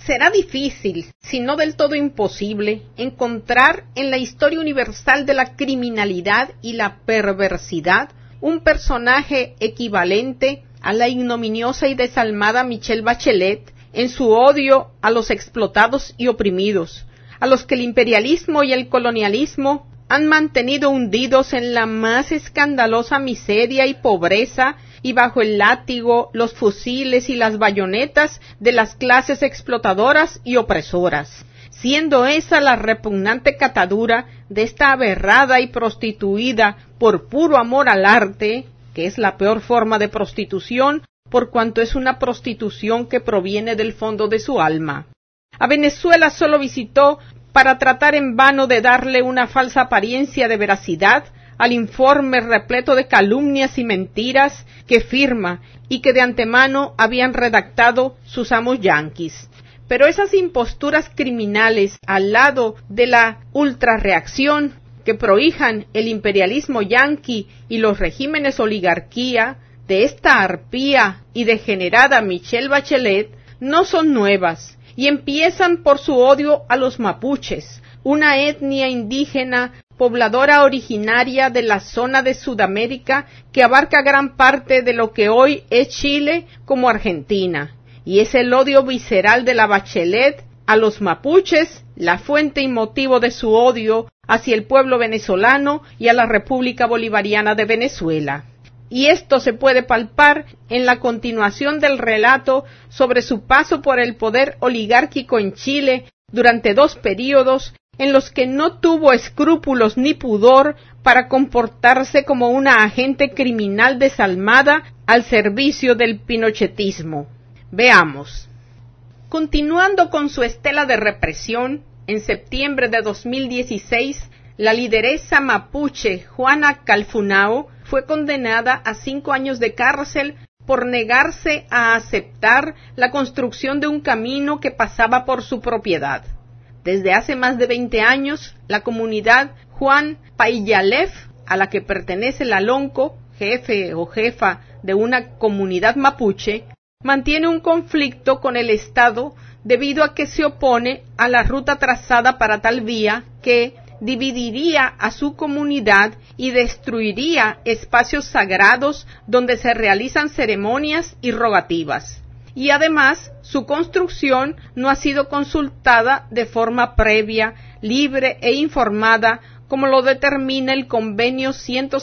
Será difícil, si no del todo imposible, encontrar en la historia universal de la criminalidad y la perversidad un personaje equivalente a la ignominiosa y desalmada Michelle Bachelet en su odio a los explotados y oprimidos, a los que el imperialismo y el colonialismo han mantenido hundidos en la más escandalosa miseria y pobreza y bajo el látigo, los fusiles y las bayonetas de las clases explotadoras y opresoras, siendo esa la repugnante catadura de esta aberrada y prostituida por puro amor al arte, que es la peor forma de prostitución, por cuanto es una prostitución que proviene del fondo de su alma. A Venezuela solo visitó para tratar en vano de darle una falsa apariencia de veracidad al informe repleto de calumnias y mentiras que firma y que de antemano habían redactado sus amos yanquis. Pero esas imposturas criminales al lado de la ultrarreacción que prohijan el imperialismo yanqui y los regímenes oligarquía de esta arpía y degenerada Michelle Bachelet no son nuevas y empiezan por su odio a los mapuches, una etnia indígena pobladora originaria de la zona de Sudamérica que abarca gran parte de lo que hoy es Chile como Argentina, y es el odio visceral de la Bachelet a los mapuches la fuente y motivo de su odio hacia el pueblo venezolano y a la República Bolivariana de Venezuela. Y esto se puede palpar en la continuación del relato sobre su paso por el poder oligárquico en Chile durante 2 períodos en los que no tuvo escrúpulos ni pudor para comportarse como una agente criminal desalmada al servicio del pinochetismo. Veamos. Continuando con su estela de represión, en septiembre de 2016, la lideresa mapuche Juana Calfunao fue condenada a 5 años de cárcel por negarse a aceptar la construcción de un camino que pasaba por su propiedad. Desde hace más de 20 años, la comunidad Juan Paiyalef, a la que pertenece la Lonco, jefe o jefa de una comunidad mapuche, mantiene un conflicto con el Estado debido a que se opone a la ruta trazada para tal vía que dividiría a su comunidad y destruiría espacios sagrados donde se realizan ceremonias y rogativas. Y además, su construcción no ha sido consultada de forma previa, libre e informada, como lo determina el Convenio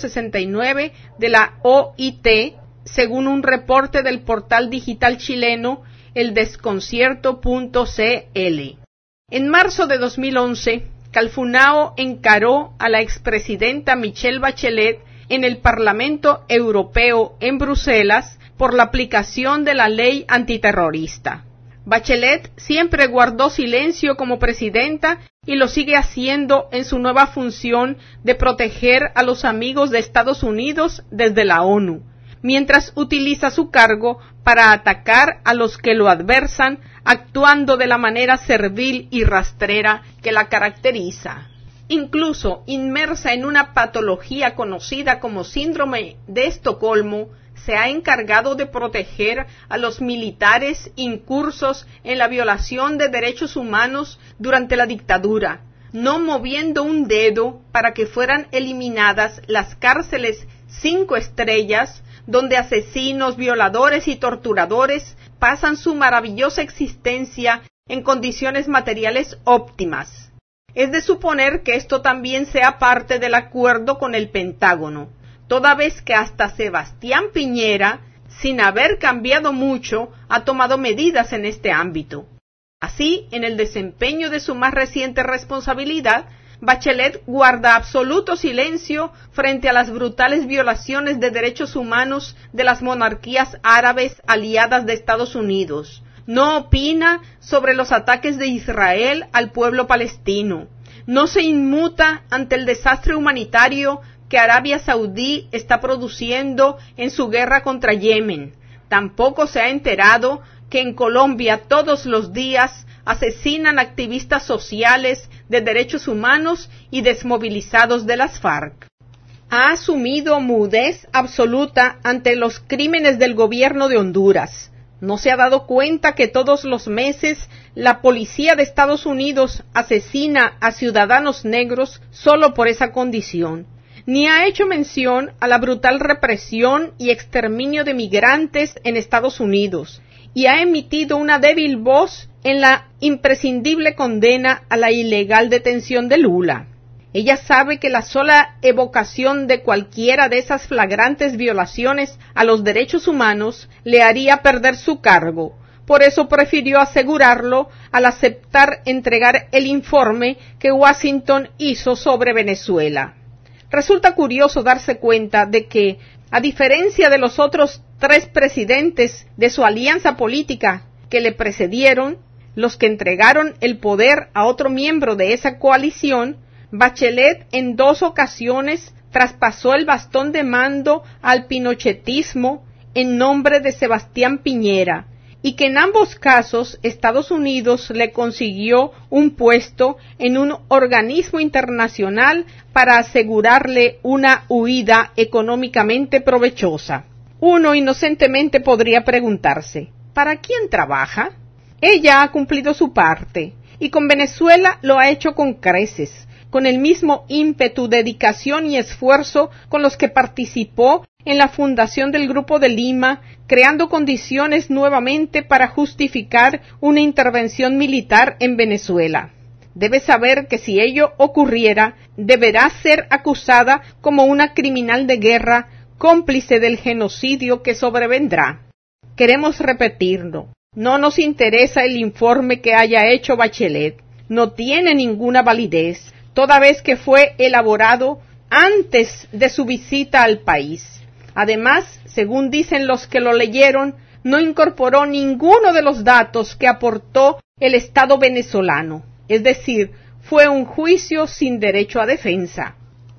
169 de la OIT, según un reporte del portal digital chileno El Desconcierto.cl. En marzo de 2011, Calfunao encaró a la expresidenta Michelle Bachelet en el Parlamento Europeo en Bruselas por la aplicación de la ley antiterrorista. Bachelet siempre guardó silencio como presidenta y lo sigue haciendo en su nueva función de proteger a los amigos de Estados Unidos desde la ONU, mientras utiliza su cargo para atacar a los que lo adversan, actuando de la manera servil y rastrera que la caracteriza. Incluso inmersa en una patología conocida como síndrome de Estocolmo, se ha encargado de proteger a los militares incursos en la violación de derechos humanos durante la dictadura, no moviendo un dedo para que fueran eliminadas las cárceles 5 estrellas, donde asesinos, violadores y torturadores pasan su maravillosa existencia en condiciones materiales óptimas. Es de suponer que esto también sea parte del acuerdo con el Pentágono, toda vez que hasta Sebastián Piñera, sin haber cambiado mucho, ha tomado medidas en este ámbito. Así, en el desempeño de su más reciente responsabilidad, Bachelet guarda absoluto silencio frente a las brutales violaciones de derechos humanos de las monarquías árabes aliadas de Estados Unidos. No opina sobre los ataques de Israel al pueblo palestino. No se inmuta ante el desastre humanitario que Arabia Saudí está produciendo en su guerra contra Yemen. Tampoco se ha enterado que en Colombia todos los días asesinan activistas sociales de derechos humanos y desmovilizados de las FARC. Ha asumido mudez absoluta ante los crímenes del gobierno de Honduras. ¿No se ha dado cuenta que todos los meses la policía de Estados Unidos asesina a ciudadanos negros solo por esa condición? Ni ha hecho mención a la brutal represión y exterminio de migrantes en Estados Unidos, y ha emitido una débil voz en la imprescindible condena a la ilegal detención de Lula. Ella sabe que la sola evocación de cualquiera de esas flagrantes violaciones a los derechos humanos le haría perder su cargo. Por eso prefirió asegurarlo al aceptar entregar el informe que Washington hizo sobre Venezuela. Resulta curioso darse cuenta de que, a diferencia de los otros 3 presidentes de su alianza política que le precedieron, los que entregaron el poder a otro miembro de esa coalición, Bachelet en 2 ocasiones traspasó el bastón de mando al pinochetismo en nombre de Sebastián Piñera, y que en ambos casos Estados Unidos le consiguió un puesto en un organismo internacional para asegurarle una huida económicamente provechosa. Uno inocentemente podría preguntarse, ¿para quién trabaja? Ella ha cumplido su parte, y con Venezuela lo ha hecho con creces, con el mismo ímpetu, dedicación y esfuerzo con los que participó en la fundación del Grupo de Lima, creando condiciones nuevamente para justificar una intervención militar en Venezuela. Debe saber que si ello ocurriera, deberá ser acusada como una criminal de guerra, cómplice del genocidio que sobrevendrá. Queremos repetirlo. No nos interesa el informe que haya hecho Bachelet. No tiene ninguna validez, toda vez que fue elaborado antes de su visita al país. Además, según dicen los que lo leyeron, no incorporó ninguno de los datos que aportó el Estado venezolano, es decir, fue un juicio sin derecho a defensa.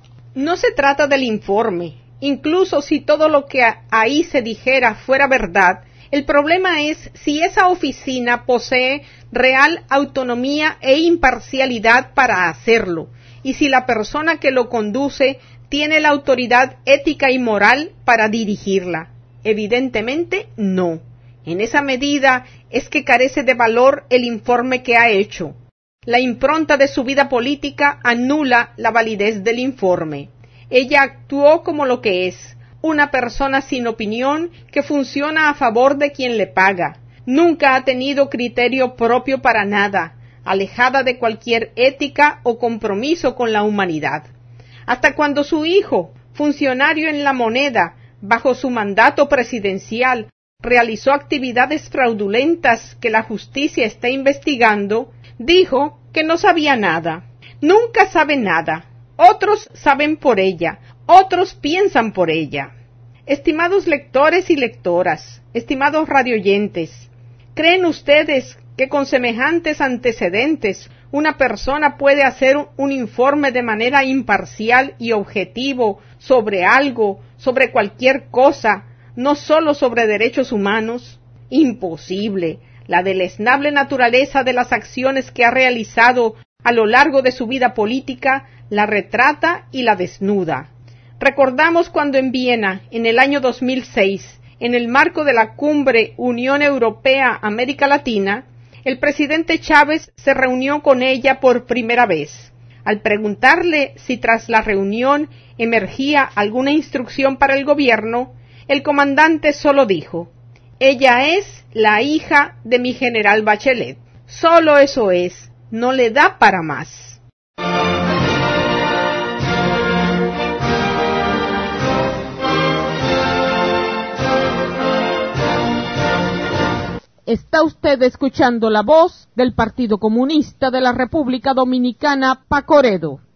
No se trata del informe, incluso si todo lo que ahí se dijera fuera verdad, el problema es si esa oficina posee real autonomía e imparcialidad para hacerlo, y si la persona que lo conduce tiene la autoridad ética y moral para dirigirla. Evidentemente, no. En esa medida es que carece de valor el informe que ha hecho. La impronta de su vida política anula la validez del informe. Ella actuó como lo que es, una persona sin opinión que funciona a favor de quien le paga. Nunca ha tenido criterio propio para nada, alejada de cualquier ética o compromiso con la humanidad. Hasta cuando su hijo, funcionario en la Moneda, bajo su mandato presidencial, realizó actividades fraudulentas que la justicia está investigando, dijo que no sabía nada. Nunca sabe nada. Otros saben por ella, otros piensan por ella. Estimados lectores y lectoras, estimados radioyentes, ¿creen ustedes que con semejantes antecedentes una persona puede hacer un informe de manera imparcial y objetivo sobre algo, sobre cualquier cosa, no solo sobre derechos humanos? Imposible. La deleznable naturaleza de las acciones que ha realizado a lo largo de su vida política la retrata y la desnuda. Recordamos cuando en Viena, en el año 2006, en el marco de la cumbre Unión Europea-América Latina, el presidente Chávez se reunió con ella por primera vez. Al preguntarle si tras la reunión emergía alguna instrucción para el gobierno, el comandante solo dijo: «Ella es la hija de mi general Bachelet». Solo eso es, no le da para más. Está usted escuchando la voz del Partido Comunista de la República Dominicana, Pacoredo.